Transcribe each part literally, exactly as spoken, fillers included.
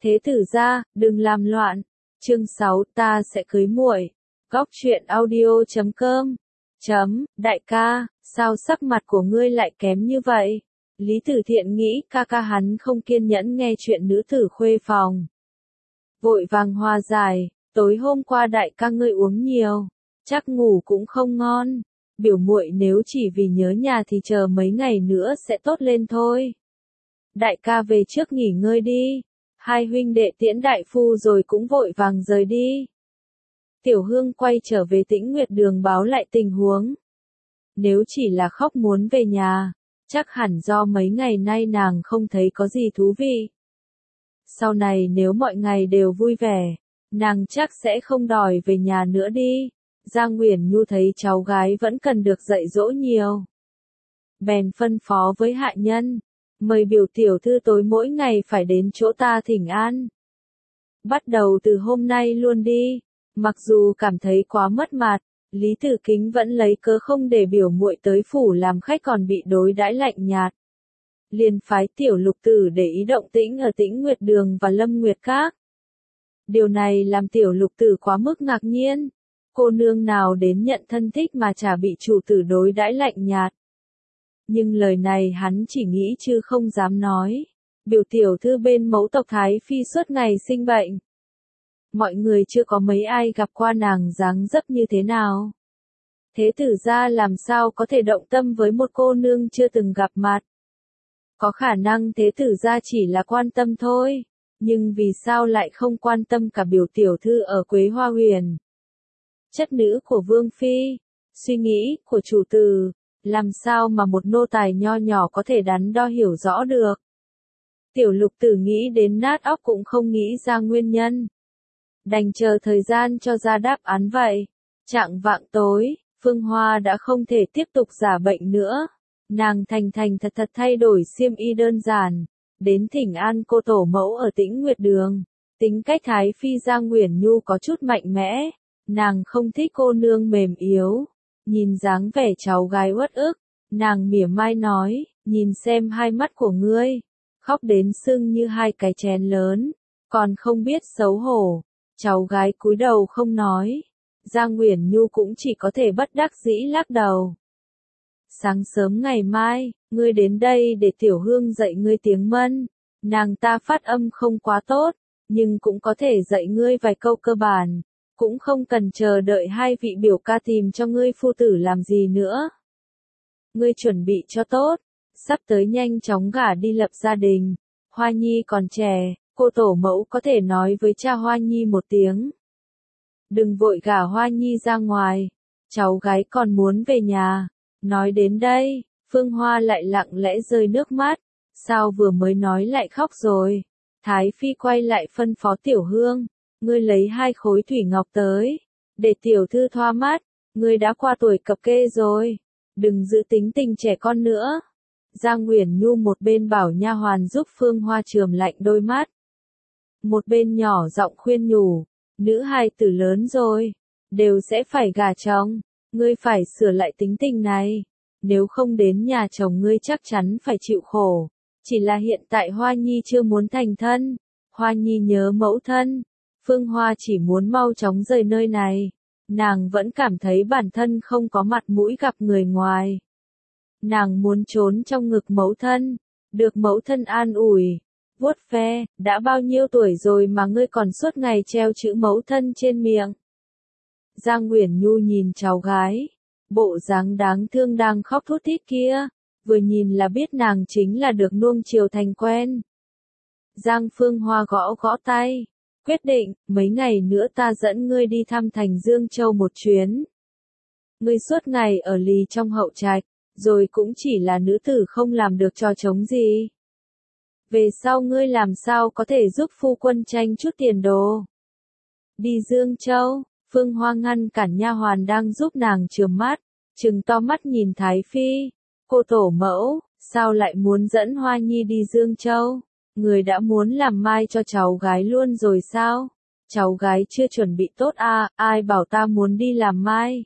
Thế tử gia, đừng làm loạn. Chương sáu, ta sẽ cưới muội. Góc truyện audio chấm com. Chấm, đại ca, sao sắc mặt của ngươi lại kém như vậy? Lý Tử Thiện nghĩ ca ca hắn không kiên nhẫn nghe chuyện nữ tử khuê phòng. Vội vàng hòa giải, tối hôm qua đại ca ngươi uống nhiều, chắc ngủ cũng không ngon. Biểu muội nếu chỉ vì nhớ nhà thì chờ mấy ngày nữa sẽ tốt lên thôi. Đại ca về trước nghỉ ngơi đi. Hai huynh đệ tiễn đại phu rồi cũng vội vàng rời đi. Tiểu Hương quay trở về Tĩnh Nguyệt Đường báo lại tình huống. Nếu chỉ là khóc muốn về nhà, chắc hẳn do mấy ngày nay nàng không thấy có gì thú vị. Sau này nếu mọi ngày đều vui vẻ, nàng chắc sẽ không đòi về nhà nữa đi. Giang Uyển Nhu thấy cháu gái vẫn cần được dạy dỗ nhiều, bèn phân phó với hạ nhân, mời biểu tiểu thư tối mỗi ngày phải đến chỗ ta thỉnh an. Bắt đầu từ hôm nay luôn đi. Mặc dù cảm thấy quá mất mặt, Lý Tử Kính vẫn lấy cớ không để biểu muội tới phủ làm khách còn bị đối đãi lạnh nhạt. Liền phái tiểu lục tử để ý động tĩnh ở Tĩnh Nguyệt Đường và Lâm Nguyệt Các. Điều này làm tiểu lục tử quá mức ngạc nhiên. Cô nương nào đến nhận thân thích mà chả bị chủ tử đối đãi lạnh nhạt. Nhưng lời này hắn chỉ nghĩ chứ không dám nói. Biểu tiểu thư bên mẫu tộc Thái Phi suốt ngày sinh bệnh. Mọi người chưa có mấy ai gặp qua nàng dáng dấp như thế nào. Thế tử gia làm sao có thể động tâm với một cô nương chưa từng gặp mặt. Có khả năng thế tử gia chỉ là quan tâm thôi. Nhưng vì sao lại không quan tâm cả biểu tiểu thư ở Quế Hoa Huyền. Chất nữ của Vương Phi. Suy nghĩ của chủ tử. Làm sao mà một nô tài nho nhỏ có thể đắn đo hiểu rõ được. Tiểu lục tử nghĩ đến nát óc cũng không nghĩ ra nguyên nhân. Đành chờ thời gian cho ra đáp án vậy. Chạng vạng tối, Phương Hoa đã không thể tiếp tục giả bệnh nữa. Nàng thành thành thật thật thay đổi xiêm y đơn giản. Đến thỉnh an cô tổ mẫu ở Tĩnh Nguyệt Đường. Tính cách Thái Phi Giang Uyển Nhu có chút mạnh mẽ. Nàng không thích cô nương mềm yếu. Nhìn dáng vẻ cháu gái uất ức, nàng mỉa mai nói, nhìn xem hai mắt của ngươi, khóc đến sưng như hai cái chén lớn, còn không biết xấu hổ. Cháu gái cúi đầu không nói, Giang Uyển Nhu cũng chỉ có thể bất đắc dĩ lắc đầu. Sáng sớm ngày mai, ngươi đến đây để Tiểu Hương dạy ngươi tiếng Mân, nàng ta phát âm không quá tốt, nhưng cũng có thể dạy ngươi vài câu cơ bản. Cũng không cần chờ đợi hai vị biểu ca tìm cho ngươi phu tử làm gì nữa. Ngươi chuẩn bị cho tốt, sắp tới nhanh chóng gả đi lập gia đình. Hoa Nhi còn trẻ, cô tổ mẫu có thể nói với cha Hoa Nhi một tiếng. Đừng vội gả Hoa Nhi ra ngoài, cháu gái còn muốn về nhà. Nói đến đây, Phương Hoa lại lặng lẽ rơi nước mắt, sao vừa mới nói lại khóc rồi. Thái Phi quay lại phân phó Tiểu Hương. Ngươi lấy hai khối thủy ngọc tới, để tiểu thư thoa mắt, ngươi đã qua tuổi cập kê rồi, đừng giữ tính tình trẻ con nữa. Giang Uyển Nhu một bên bảo nha hoàn giúp Phương Hoa chườm lạnh đôi mắt. Một bên nhỏ giọng khuyên nhủ, nữ hài tử lớn rồi, đều sẽ phải gả chồng, ngươi phải sửa lại tính tình này, nếu không đến nhà chồng ngươi chắc chắn phải chịu khổ. Chỉ là hiện tại Hoa Nhi chưa muốn thành thân, Hoa Nhi nhớ mẫu thân. Phương Hoa chỉ muốn mau chóng rời nơi này. Nàng vẫn cảm thấy bản thân không có mặt mũi gặp người ngoài. Nàng muốn trốn trong ngực mẫu thân. Được mẫu thân an ủi. Vuốt ve, đã bao nhiêu tuổi rồi mà ngươi còn suốt ngày treo chữ mẫu thân trên miệng. Giang Uyển Nhu nhìn cháu gái. Bộ dáng đáng thương đang khóc thút thít kia. Vừa nhìn là biết nàng chính là được nuông chiều thành quen. Giang Phương Hoa gõ gõ tay. Quyết định, mấy ngày nữa ta dẫn ngươi đi thăm thành Dương Châu một chuyến. Ngươi suốt ngày ở lì trong hậu trạch, rồi cũng chỉ là nữ tử không làm được trò trống gì. Về sau ngươi làm sao có thể giúp phu quân tranh chút tiền đồ. Đi Dương Châu, Phương Hoa ngăn cản nha hoàn đang giúp nàng chườm mắt, trừng to mắt nhìn Thái Phi. Cô tổ mẫu, sao lại muốn dẫn Hoa Nhi đi Dương Châu? Người đã muốn làm mai cho cháu gái luôn rồi sao? Cháu gái chưa chuẩn bị tốt à, ai bảo ta muốn đi làm mai?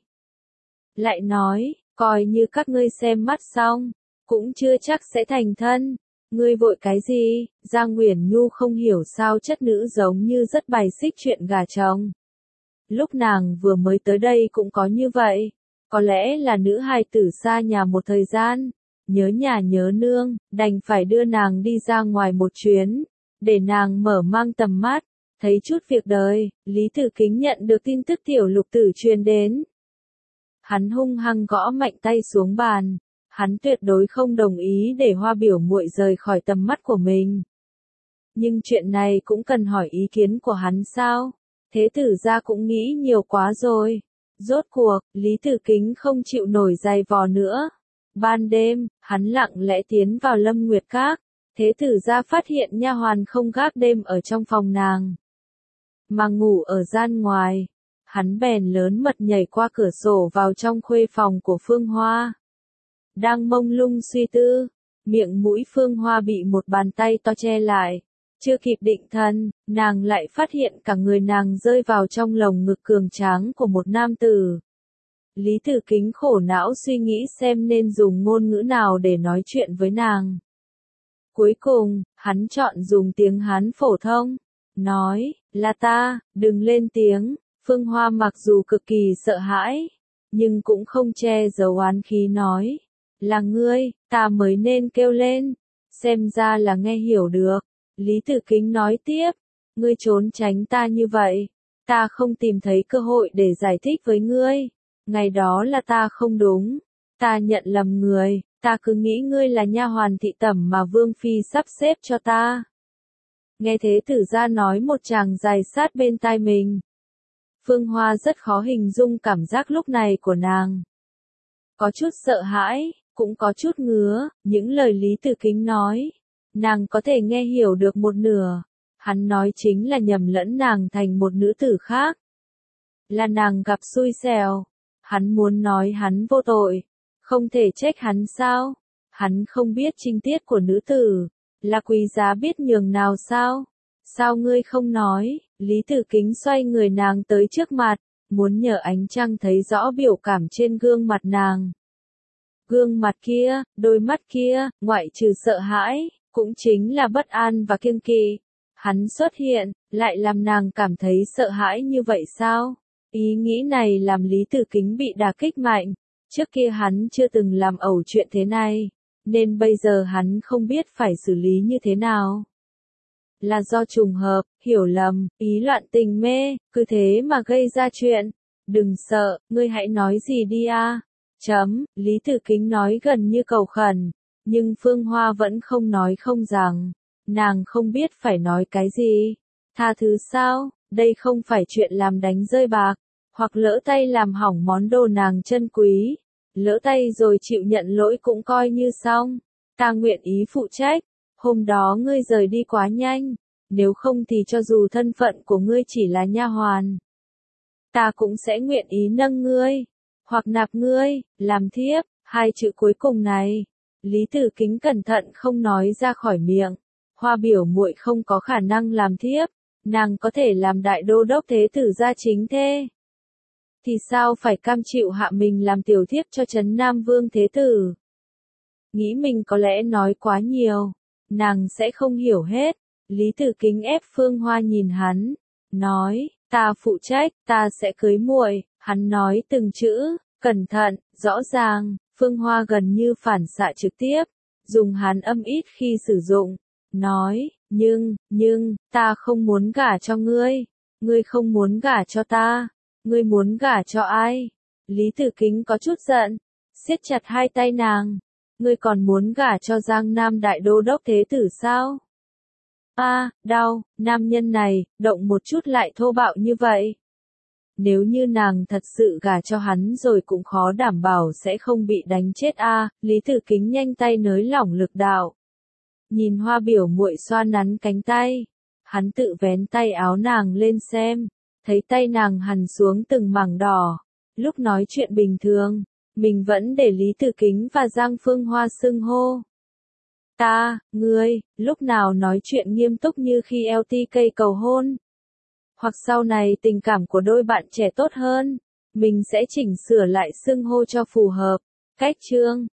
Lại nói, coi như các ngươi xem mắt xong, cũng chưa chắc sẽ thành thân. Ngươi vội cái gì? Giang Uyển Nhu không hiểu sao chất nữ giống như rất bài xích chuyện gả chồng. Lúc nàng vừa mới tới đây cũng có như vậy. Có lẽ là nữ hài tử xa nhà một thời gian, nhớ nhà nhớ nương, đành phải đưa nàng đi ra ngoài một chuyến, để nàng mở mang tầm mắt, thấy chút việc đời. Lý Tử Kính nhận được tin tức tiểu lục tử truyền đến. Hắn hung hăng gõ mạnh tay xuống bàn, hắn tuyệt đối không đồng ý để Hoa biểu muội rời khỏi tầm mắt của mình. Nhưng chuyện này cũng cần hỏi ý kiến của hắn sao? Thế tử gia cũng nghĩ nhiều quá rồi. Rốt cuộc, Lý Tử Kính không chịu nổi giày vò nữa. Ban đêm, hắn lặng lẽ tiến vào Lâm Nguyệt Các. Thế tử gia phát hiện nha hoàn không gác đêm ở trong phòng nàng, mà ngủ ở gian ngoài. Hắn bèn lớn mật nhảy qua cửa sổ vào trong khuê phòng của Phương Hoa. Đang mông lung suy tư, miệng mũi Phương Hoa bị một bàn tay to che lại. Chưa kịp định thần, nàng lại phát hiện cả người nàng rơi vào trong lồng ngực cường tráng của một nam tử. Lý Tử Kính khổ não suy nghĩ xem nên dùng ngôn ngữ nào để nói chuyện với nàng. Cuối cùng, hắn chọn dùng tiếng Hán phổ thông, nói, là ta, đừng lên tiếng. Phương Hoa mặc dù cực kỳ sợ hãi, nhưng cũng không che giấu oán khí nói, là ngươi, ta mới nên kêu lên, xem ra là nghe hiểu được. Lý Tử Kính nói tiếp, ngươi trốn tránh ta như vậy, ta không tìm thấy cơ hội để giải thích với ngươi, ngày đó là ta không đúng, ta nhận lầm người, ta cứ nghĩ ngươi là nha hoàn thị tẩm mà Vương Phi sắp xếp cho ta. Nghe thế tử gia nói một tràng dài sát bên tai mình. Phương Hoa rất khó hình dung cảm giác lúc này của nàng. Có chút sợ hãi, cũng có chút ngứa, những lời Lý Tử Kính nói. Nàng có thể nghe hiểu được một nửa. Hắn nói chính là nhầm lẫn nàng thành một nữ tử khác. Là nàng gặp xui xẻo. Hắn muốn nói hắn vô tội. Không thể trách hắn sao? Hắn không biết trinh tiết của nữ tử. Là quý giá biết nhường nào sao? Sao ngươi không nói? Lý Tử Kính xoay người nàng tới trước mặt, muốn nhờ ánh trăng thấy rõ biểu cảm trên gương mặt nàng. Gương mặt kia, đôi mắt kia, ngoại trừ sợ hãi, cũng chính là bất an và kiêng kỵ. Hắn xuất hiện, lại làm nàng cảm thấy sợ hãi như vậy sao? Ý nghĩ này làm Lý Tử Kính bị đả kích mạnh. Trước kia hắn chưa từng làm ẩu chuyện thế này, nên bây giờ hắn không biết phải xử lý như thế nào. Là do trùng hợp, hiểu lầm, ý loạn tình mê, cứ thế mà gây ra chuyện. Đừng sợ, ngươi hãy nói gì đi a. Chấm, Lý Tử Kính nói gần như cầu khẩn, nhưng Phương Hoa vẫn không nói không rằng. Nàng không biết phải nói cái gì. Tha thứ sao, đây không phải chuyện làm đánh rơi bạc, hoặc lỡ tay làm hỏng món đồ nàng chân quý. Lỡ tay rồi chịu nhận lỗi cũng coi như xong. Ta nguyện ý phụ trách. Hôm đó ngươi rời đi quá nhanh, nếu không thì cho dù thân phận của ngươi chỉ là nha hoàn, ta cũng sẽ nguyện ý nâng ngươi, hoặc nạp ngươi, làm thiếp. Hai chữ cuối cùng này, Lý Tử Kính cẩn thận không nói ra khỏi miệng. Hoa biểu muội không có khả năng làm thiếp, nàng có thể làm đại đô đốc thế tử gia chính thê. Thì sao phải cam chịu hạ mình làm tiểu thiếp cho Trấn Nam Vương thế tử? Nghĩ mình có lẽ nói quá nhiều, nàng sẽ không hiểu hết. Lý Tử Kính ép Phương Hoa nhìn hắn, nói, ta phụ trách, ta sẽ cưới muội. Hắn nói từng chữ, cẩn thận, rõ ràng. Phương Hoa gần như phản xạ trực tiếp, dùng hắn âm ít khi sử dụng, nói, nhưng, nhưng, ta không muốn gả cho ngươi, ngươi không muốn gả cho ta, ngươi muốn gả cho ai? Lý Tử Kính có chút giận, siết chặt hai tay nàng, ngươi còn muốn gả cho Giang Nam đại đô đốc thế tử sao? A, à, đau, nam nhân này, động một chút lại thô bạo như vậy. Nếu như nàng thật sự gả cho hắn rồi cũng khó đảm bảo sẽ không bị đánh chết a. À, Lý Tử Kính nhanh tay nới lỏng lực đạo. Nhìn Hoa biểu muội xoa nắn cánh tay, hắn tự vén tay áo nàng lên xem, thấy tay nàng hằn xuống từng mảng đỏ. Lúc nói chuyện bình thường, mình vẫn để Lý Tử Kính và Giang Phương Hoa xưng hô. Ta, ngươi, lúc nào nói chuyện nghiêm túc như khi lờ tê ca cầu hôn. Hoặc sau này tình cảm của đôi bạn trẻ tốt hơn, mình sẽ chỉnh sửa lại xưng hô cho phù hợp. Cách chương